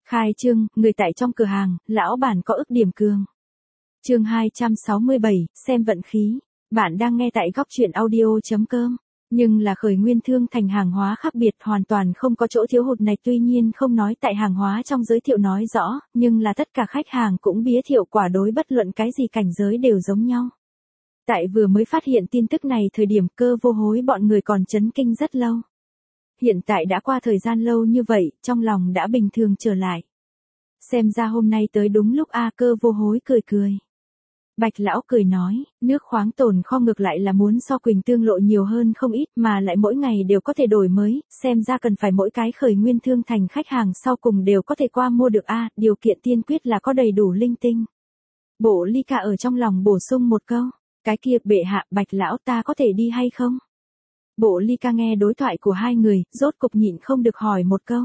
Khai trương, người tại trong cửa hàng, lão bản có ức điểm cường. Chương 267, xem vận khí. Bạn đang nghe tại góc truyện audio.com. Nhưng là khởi nguyên thương thành hàng hóa khác biệt hoàn toàn không có chỗ thiếu hụt này, tuy nhiên không nói tại hàng hóa trong giới thiệu nói rõ, nhưng là tất cả khách hàng cũng bía thiệu quả đối bất luận cái gì cảnh giới đều giống nhau. Tại vừa mới phát hiện tin tức này thời điểm Cơ Vô Hối bọn người còn chấn kinh rất lâu. Hiện tại đã qua thời gian lâu như vậy, trong lòng đã bình thường trở lại. Xem ra hôm nay tới đúng lúc a. Cơ Vô Hối cười cười. Bạch lão cười nói, nước khoáng tồn kho ngược lại là muốn so Quỳnh Tương lộ nhiều hơn không ít mà lại mỗi ngày đều có thể đổi mới, xem ra cần phải mỗi cái khởi nguyên thương thành khách hàng sau cùng đều có thể qua mua được a. Điều kiện tiên quyết là có đầy đủ linh tinh. Bộ Ly Ca ở trong lòng bổ sung một câu, cái kia bệ hạ Bạch lão ta có thể đi hay không? Bộ Ly Ca nghe đối thoại của hai người, rốt cục nhịn không được hỏi một câu.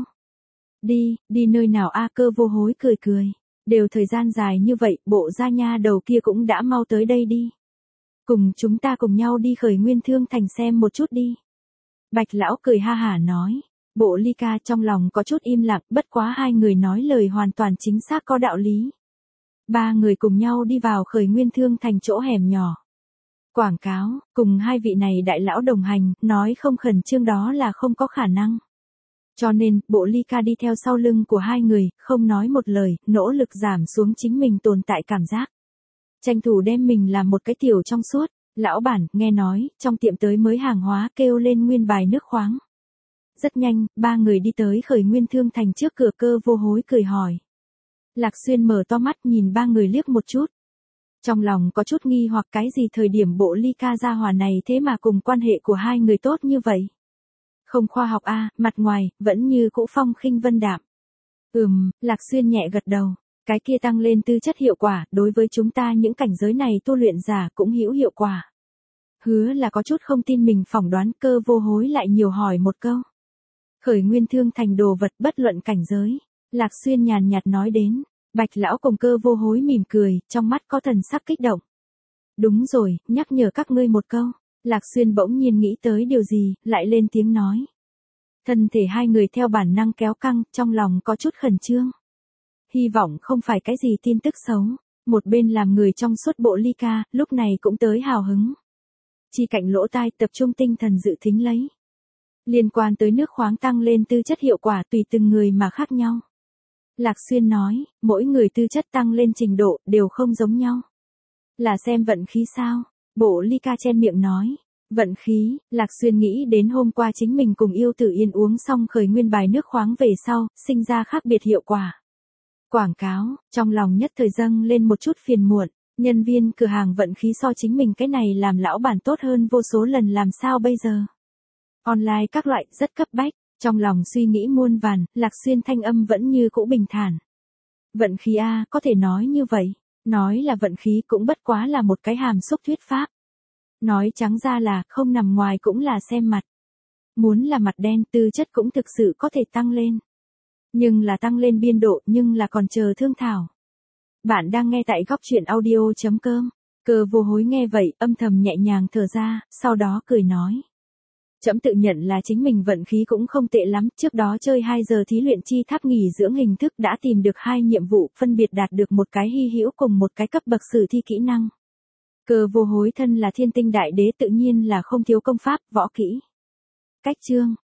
Đi nơi nào a? Cơ Vô Hối cười cười. Đều thời gian dài như vậy, bộ gia nha đầu kia cũng đã mau tới đây đi. Cùng chúng ta cùng nhau đi khởi nguyên thương thành xem một chút đi. Bạch lão cười ha hả nói. Bộ Ly Ca trong lòng có chút im lặng, bất quá hai người nói lời hoàn toàn chính xác có đạo lý. Ba người cùng nhau đi vào khởi nguyên thương thành chỗ hẻm nhỏ. Quảng cáo, cùng hai vị này đại lão đồng hành, nói không khẩn trương đó là không có khả năng. Cho nên, bộ Ly Ca đi theo sau lưng của hai người, không nói một lời, nỗ lực giảm xuống chính mình tồn tại cảm giác. Tranh thủ đem mình làm một cái tiểu trong suốt. Lão bản, nghe nói, trong tiệm tới mới hàng hóa kêu lên nguyên bài nước khoáng. Rất nhanh, ba người đi tới khởi nguyên thương thành trước cửa. Cơ Vô Hối cười hỏi. Lạc Xuyên mở to mắt nhìn ba người liếc một chút. Trong lòng có chút nghi hoặc cái gì thời điểm bộ Ly Ca gia hỏa này thế mà cùng quan hệ của hai người tốt như vậy. Không khoa học a, mặt ngoài, vẫn như cũ phong khinh vân đạm. Lạc Xuyên nhẹ gật đầu. Cái kia tăng lên tư chất hiệu quả, đối với chúng ta những cảnh giới này tu luyện giả cũng hữu hiệu quả. Hứa là có chút không tin mình phỏng đoán. Cơ Vô Hối lại nhiều hỏi một câu. Khởi nguyên thương thành đồ vật bất luận cảnh giới. Lạc Xuyên nhàn nhạt nói đến. Bạch lão cùng Cơ Vô Hối mỉm cười, trong mắt có thần sắc kích động. Đúng rồi, nhắc nhở các ngươi một câu. Lạc Xuyên bỗng nhiên nghĩ tới điều gì, lại lên tiếng nói. Thân thể hai người theo bản năng kéo căng, trong lòng có chút khẩn trương. Hy vọng không phải cái gì tin tức xấu. Một bên làm người trong suốt bộ Ly Ca, lúc này cũng tới hào hứng. Chi cạnh lỗ tai tập trung tinh thần dự thính lấy. Liên quan tới nước khoáng tăng lên tư chất hiệu quả tùy từng người mà khác nhau. Lạc Xuyên nói, mỗi người tư chất tăng lên trình độ đều không giống nhau. Là xem vận khí sao? Bộ Ly Ca chen miệng nói. Vận khí, Lạc Xuyên nghĩ đến hôm qua chính mình cùng Yêu Tử Yên uống xong khởi nguyên bài nước khoáng về sau, sinh ra khác biệt hiệu quả. Quảng cáo, trong lòng nhất thời dâng lên một chút phiền muộn, nhân viên cửa hàng vận khí so chính mình cái này làm lão bản tốt hơn vô số lần làm sao bây giờ. Online các loại rất cấp bách, trong lòng suy nghĩ muôn vàn, Lạc Xuyên thanh âm vẫn như cũ bình thản. Vận khí a, có thể nói như vậy, nói là vận khí cũng bất quá là một cái hàm xúc thuyết pháp. Nói trắng ra là không nằm ngoài cũng là xem mặt. Muốn là mặt đen tư chất cũng thực sự có thể tăng lên. Nhưng là tăng lên biên độ nhưng là còn chờ thương thảo. Bạn đang nghe tại góc truyện audio.com. Cơ Vô Hối nghe vậy âm thầm nhẹ nhàng thở ra, sau đó cười nói. Trẫm tự nhận là chính mình vận khí cũng không tệ lắm, trước đó chơi 2 giờ thí luyện chi tháp nghỉ dưỡng hình thức đã tìm được 2 nhiệm vụ, phân biệt đạt được một cái hy hữu cùng một cái cấp bậc sử thi kỹ năng. Cơ Vô Hối thân là thiên tinh đại đế tự nhiên là không thiếu công pháp, võ kỹ. Cách chương,